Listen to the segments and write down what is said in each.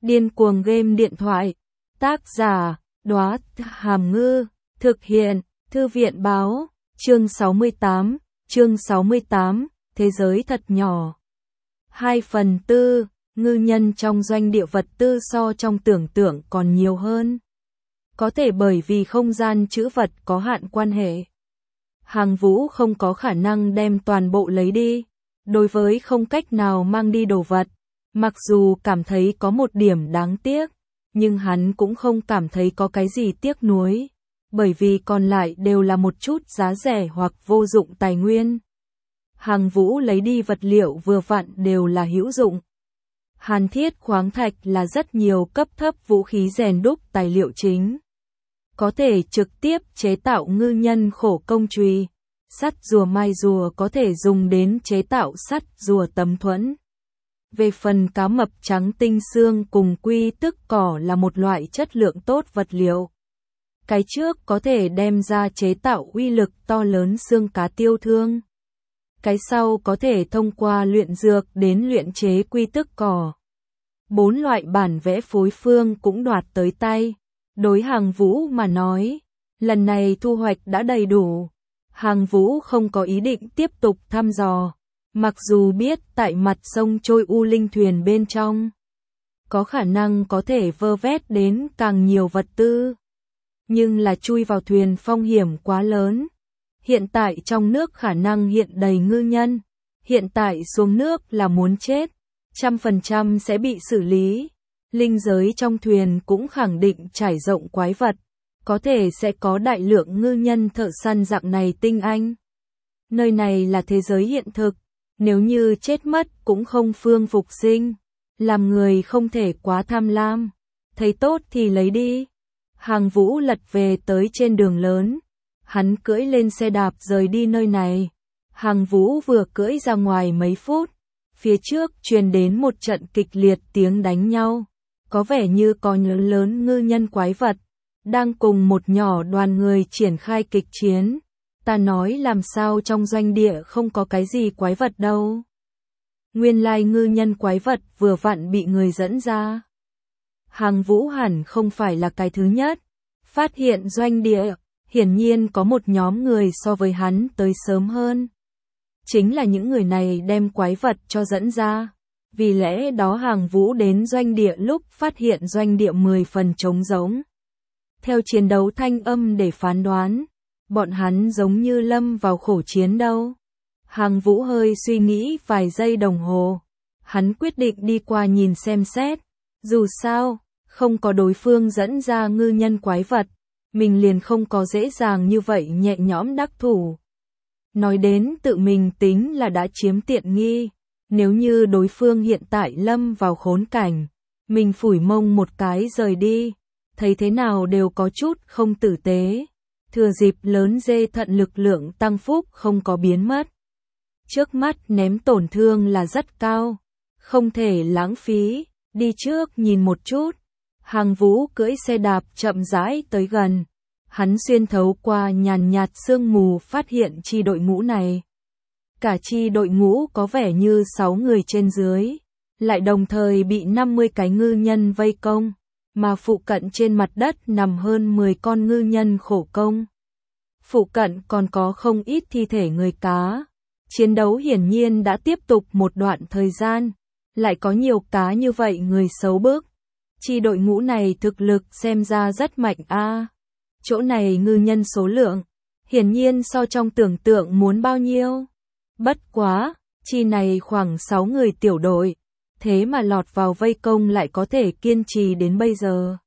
Điên cuồng game điện thoại. Tác giả, Đóa Hàm Ngư. Thực hiện, Thư viện báo. Chương 68, Thế giới thật nhỏ. 2/4, ngư nhân trong doanh địa vật tư so trong tưởng tượng còn nhiều hơn. Có thể bởi vì không gian trữ vật có hạn quan hệ. Hàng Vũ không có khả năng đem toàn bộ lấy đi. Đối với không cách nào mang đi đồ vật, mặc dù cảm thấy có một điểm đáng tiếc, nhưng hắn cũng không cảm thấy có cái gì tiếc nuối, bởi vì còn lại đều là một chút giá rẻ hoặc vô dụng tài nguyên. Hàng Vũ lấy đi vật liệu vừa vặn đều là hữu dụng. Hàn thiết khoáng thạch là rất nhiều cấp thấp vũ khí rèn đúc tài liệu chính. Có thể trực tiếp chế tạo ngư nhân khổ công chùy. Sắt rùa mai rùa có thể dùng đến chế tạo sắt rùa tấm thuẫn. Về phần cá mập trắng tinh xương cùng quy tức cỏ là một loại chất lượng tốt vật liệu. Cái trước có thể đem ra chế tạo uy lực to lớn xương cá tiêu thương. Cái sau có thể thông qua luyện dược đến luyện chế quy tức cỏ. 4 loại bản vẽ phối phương cũng đoạt tới tay. Đối Hàng Vũ mà nói, lần này thu hoạch đã đầy đủ. Hàng Vũ không có ý định tiếp tục thăm dò, mặc dù biết tại mặt sông trôi u linh thuyền bên trong có khả năng có thể vơ vét đến càng nhiều vật tư. Nhưng là chui vào thuyền phong hiểm quá lớn. Hiện tại trong nước khả năng hiện đầy ngư nhân, hiện tại xuống nước là muốn chết, 100% sẽ bị xử lý. Linh giới trong thuyền cũng khẳng định trải rộng quái vật, có thể sẽ có đại lượng ngư nhân thợ săn dạng này tinh anh. Nơi này là thế giới hiện thực, nếu như chết mất cũng không phương phục sinh, làm người không thể quá tham lam, thấy tốt thì lấy đi. Hàng Vũ lật về tới trên đường lớn, hắn cưỡi lên xe đạp rời đi nơi này. Hàng Vũ vừa cưỡi ra ngoài mấy phút, phía trước truyền đến một trận kịch liệt tiếng đánh nhau, có vẻ như có lớn ngư nhân quái vật đang cùng một nhỏ đoàn người triển khai kịch chiến. Ta nói làm sao trong doanh địa không có cái gì quái vật đâu. Nguyên lai ngư nhân quái vật vừa vặn bị người dẫn ra. Hàng Vũ hẳn không phải là cái thứ nhất phát hiện doanh địa, hiển nhiên có một nhóm người so với hắn tới sớm hơn. Chính là những người này đem quái vật cho dẫn ra. Vì lẽ đó Hàng Vũ đến doanh địa lúc phát hiện doanh địa 10 phần trống rỗng. Theo chiến đấu thanh âm để phán đoán, bọn hắn giống như lâm vào khổ chiến đâu. Hàng Vũ hơi suy nghĩ vài giây đồng hồ. Hắn quyết định đi qua nhìn xem xét. Dù sao, không có đối phương dẫn ra ngư nhân quái vật, mình liền không có dễ dàng như vậy nhẹ nhõm đắc thủ. Nói đến tự mình tính là đã chiếm tiện nghi. Nếu như đối phương hiện tại lâm vào khốn cảnh, mình phủi mông một cái rời đi, thấy thế nào đều có chút không tử tế. Thừa dịp lớn dê thận lực lượng tăng phúc không có biến mất. Trước mắt ném tổn thương là rất cao, không thể lãng phí, đi trước nhìn một chút. Hàng Vũ cưỡi xe đạp chậm rãi tới gần. Hắn xuyên thấu qua nhàn nhạt sương mù phát hiện chi đội ngũ này. Cả chi đội ngũ có vẻ như 6 người trên dưới, lại đồng thời bị 50 cái ngư nhân vây công, mà phụ cận trên mặt đất nằm hơn 10 con ngư nhân khổ công. Phụ cận còn có không ít thi thể người cá. Chiến đấu hiển nhiên đã tiếp tục một đoạn thời gian, lại có nhiều cá như vậy người xấu bước. Chi đội ngũ này thực lực xem ra rất mạnh a. Chỗ này ngư nhân số lượng, hiển nhiên so trong tưởng tượng muốn bao nhiêu. Bất quá, chi này khoảng 6 người tiểu đội, thế mà lọt vào vây công lại có thể kiên trì đến bây giờ.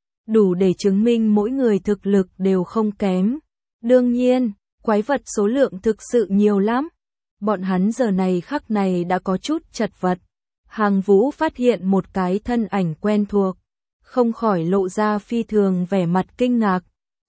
Đủ để chứng minh mỗi người thực lực đều không kém. Đương nhiên, quái vật số lượng thực sự nhiều lắm. Bọn hắn giờ này khắc này đã có chút chật vật. Hàng Vũ phát hiện một cái thân ảnh quen thuộc, không khỏi lộ ra phi thường vẻ mặt kinh ngạc.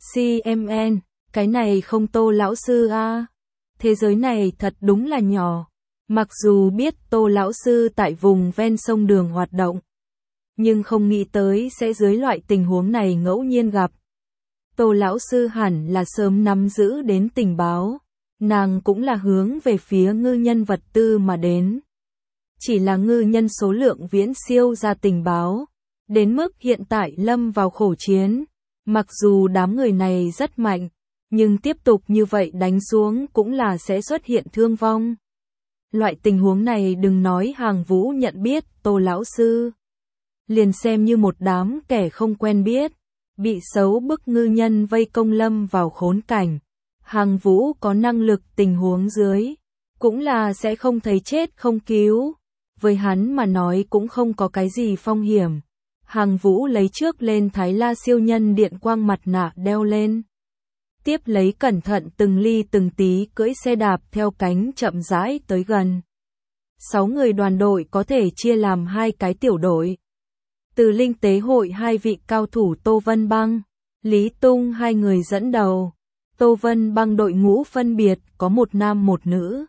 CMN, cái này không Tô lão sư a? Thế giới này thật đúng là nhỏ. Mặc dù biết Tô lão sư tại vùng ven sông đường hoạt động, nhưng không nghĩ tới sẽ dưới loại tình huống này ngẫu nhiên gặp. Tô lão sư hẳn là sớm nắm giữ đến tình báo, nàng cũng là hướng về phía ngư nhân vật tư mà đến. Chỉ là ngư nhân số lượng viễn siêu ra tình báo, đến mức hiện tại lâm vào khổ chiến. Mặc dù đám người này rất mạnh, nhưng tiếp tục như vậy đánh xuống cũng là sẽ xuất hiện thương vong. Loại tình huống này đừng nói Hàng Vũ nhận biết, Tô lão sư liền xem như một đám kẻ không quen biết, bị xấu bức ngư nhân vây công lâm vào khốn cảnh. Hàng Vũ có năng lực tình huống dưới, cũng là sẽ không thấy chết không cứu. Với hắn mà nói cũng không có cái gì phong hiểm. Hàng Vũ lấy trước lên Thái La siêu nhân điện quang mặt nạ đeo lên. Tiếp lấy cẩn thận từng ly từng tí cưỡi xe đạp theo cánh chậm rãi tới gần. 6 người đoàn đội có thể chia làm 2 cái tiểu đội. Từ Linh Tế hội 2 vị cao thủ Tô Vân Băng, Lý Tung 2 người dẫn đầu. Tô Vân Băng đội ngũ phân biệt có một nam một nữ.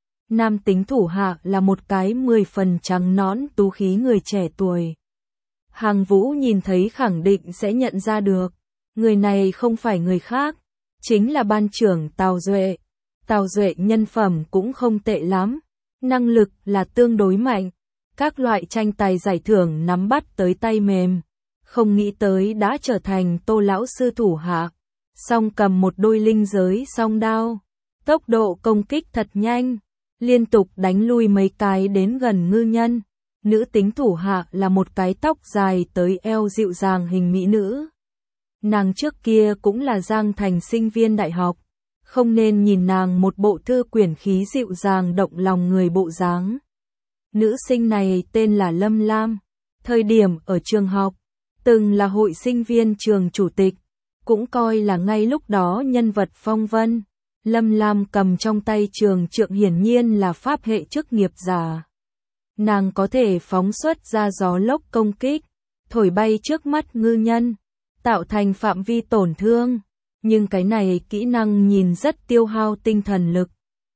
Nam tính thủ hạ là một cái 10 phần trắng nõn tú khí người trẻ tuổi. Hàng Vũ nhìn thấy khẳng định sẽ nhận ra được. Người này không phải người khác, chính là ban trưởng Tào Duệ. Tào Duệ nhân phẩm cũng không tệ lắm, năng lực là tương đối mạnh. Các loại tranh tài giải thưởng nắm bắt tới tay mềm. Không nghĩ tới đã trở thành Tô lão sư thủ hạ. Song cầm một đôi linh giới song đao. Tốc độ công kích thật nhanh, liên tục đánh lui mấy cái đến gần ngư nhân. Nữ tính thủ hạ là một cái tóc dài tới eo dịu dàng hình mỹ nữ. Nàng trước kia cũng là Giang Thành sinh viên đại học, không nên nhìn nàng một bộ thư quyển khí dịu dàng động lòng người bộ dáng. Nữ sinh này tên là Lâm Lam, thời điểm ở trường học, từng là hội sinh viên trường chủ tịch, cũng coi là ngay lúc đó nhân vật phong vân. Lâm Lam cầm trong tay trường trượng hiển nhiên là pháp hệ chức nghiệp giả. Nàng có thể phóng xuất ra gió lốc công kích, thổi bay trước mắt ngư nhân, tạo thành phạm vi tổn thương. Nhưng cái này kỹ năng nhìn rất tiêu hao tinh thần lực.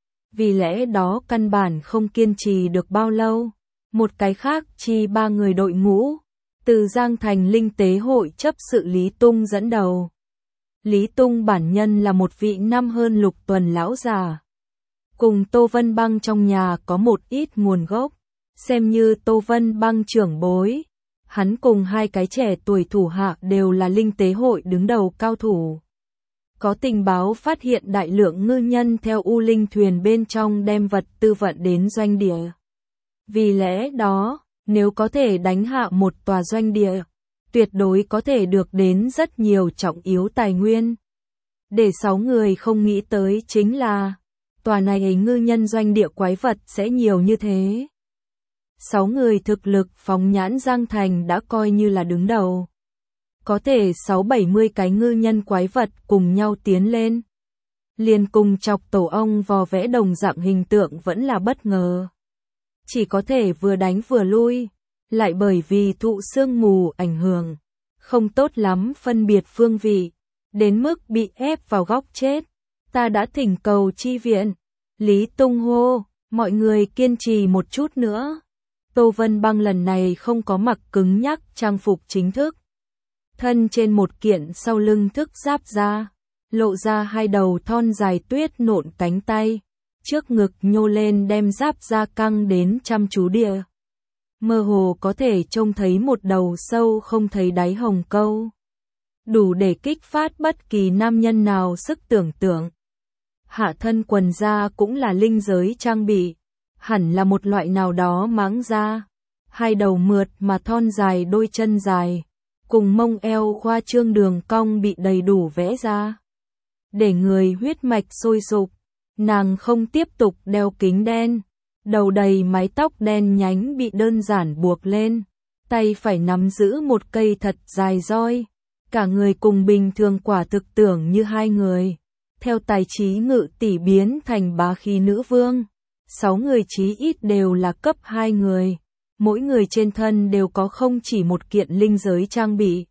Vì lẽ đó căn bản không kiên trì được bao lâu. Một cái khác chi 3 người đội ngũ, từ Giang Thành Linh Tế hội chấp sự Lý Tung dẫn đầu. Lý Tung bản nhân là một vị năm hơn lục tuần lão già. Cùng Tô Vân Băng trong nhà có một ít nguồn gốc, xem như Tô Vân Băng trưởng bối. Hắn cùng 2 cái trẻ tuổi thủ hạ đều là Linh Tế hội đứng đầu cao thủ. Có tình báo phát hiện đại lượng ngư nhân theo U Linh thuyền bên trong đem vật tư vận đến doanh địa. Vì lẽ đó, nếu có thể đánh hạ một tòa doanh địa, tuyệt đối có thể được đến rất nhiều trọng yếu tài nguyên. Để 6 người không nghĩ tới chính là, tòa này ngư nhân doanh địa quái vật sẽ nhiều như thế. 6 người thực lực phóng nhãn Giang Thành đã coi như là đứng đầu. Có thể 6-70 cái ngư nhân quái vật cùng nhau tiến lên. Liền cùng chọc tổ ong vò vẽ đồng dạng hình tượng vẫn là bất ngờ. Chỉ có thể vừa đánh vừa lui, lại bởi vì thụ sương mù ảnh hưởng, không tốt lắm phân biệt phương vị, đến mức bị ép vào góc chết. Ta đã thỉnh cầu chi viện. Lý Tung hô, mọi người kiên trì một chút nữa. Tô Vân Băng lần này không có mặc cứng nhắc trang phục chính thức. Thân trên một kiện sau lưng thức giáp da, lộ ra 2 đầu thon dài tuyết nộn cánh tay, trước ngực nhô lên đem giáp da căng đến chăm chú địa. Mơ hồ có thể trông thấy một đầu sâu không thấy đáy hồng câu. Đủ để kích phát bất kỳ nam nhân nào sức tưởng tượng. Hạ thân quần da cũng là linh giới trang bị, hẳn là một loại nào đó máng da. 2 đầu mượt mà thon dài đôi chân dài, cùng mông eo khoa trương đường cong bị đầy đủ vẽ ra. Để người huyết mạch sôi sục, nàng không tiếp tục đeo kính đen, đầu đầy mái tóc đen nhánh bị đơn giản buộc lên, tay phải nắm giữ một cây thật dài roi, cả người cùng bình thường quả thực tưởng như 2 người. Theo tài trí ngự tỷ biến thành bá khí nữ vương, 6 người chí ít đều là cấp 2 người. Mỗi người trên thân đều có không chỉ một kiện linh giới trang bị.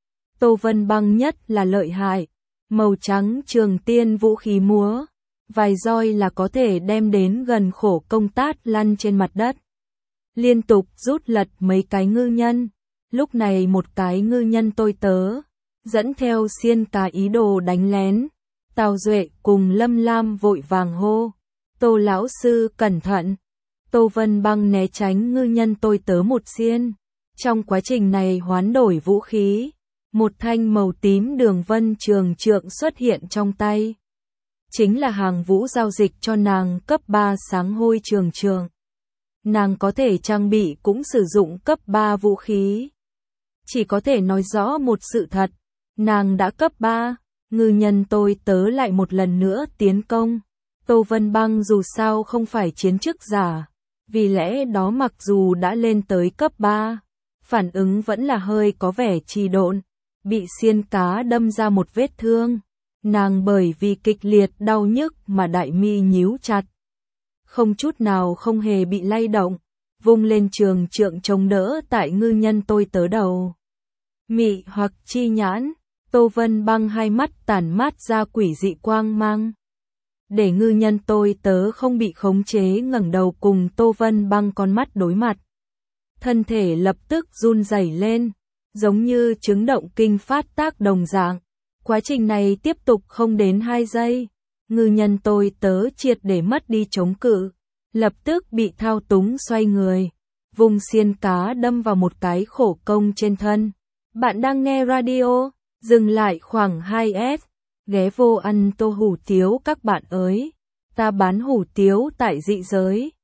Tô Vân Băng nhất là lợi hại, màu trắng trường tiên vũ khí múa, vài roi là có thể đem đến gần khổ công tát lăn trên mặt đất. Liên tục rút lật mấy cái ngư nhân, lúc này một cái ngư nhân tôi tớ, dẫn theo xiên cá ý đồ đánh lén. Tào Duệ cùng Lâm Lam vội vàng hô, Tô lão sư cẩn thận. Tô Vân Băng né tránh ngư nhân tôi tớ một xiên, Trong quá trình này hoán đổi vũ khí, một thanh màu tím đường vân trường trượng xuất hiện trong tay. Chính là hàng vũ giao dịch cho nàng cấp 3 sáng hôi trường trượng. Nàng có thể trang bị cũng sử dụng cấp 3 vũ khí. Chỉ có thể nói rõ một sự thật, nàng đã cấp 3, ngư nhân tôi tớ lại một lần nữa tiến công. Tô Vân Băng dù sao không phải chiến chức giả, vì lẽ đó mặc dù đã lên tới cấp 3, phản ứng vẫn là hơi có vẻ trì độn, bị xiên cá đâm ra một vết thương. Nàng bởi vì kịch liệt đau nhức mà đại mi nhíu chặt. Không chút nào không hề bị lay động, vung lên trường trượng chống đỡ tại ngư nhân tôi tớ đầu. Mị hoặc chi nhãn, Tô Vân Băng hai mắt tản mát ra quỷ dị quang mang. Để ngư nhân tôi tớ không bị khống chế ngẩng đầu cùng Tô Vân Băng con mắt đối mặt. Thân thể lập tức run rẩy lên, giống như chứng động kinh phát tác đồng dạng. Quá trình này tiếp tục không đến 2 giây. Ngư nhân tôi tớ triệt để mất đi chống cự, lập tức bị thao túng xoay người, vùng xiên cá đâm vào một cái khổ công trên thân. Bạn đang nghe radio, dừng lại khoảng 2S, ghé vô ăn tô hủ tiếu các bạn ơi. Ta bán hủ tiếu tại dị giới.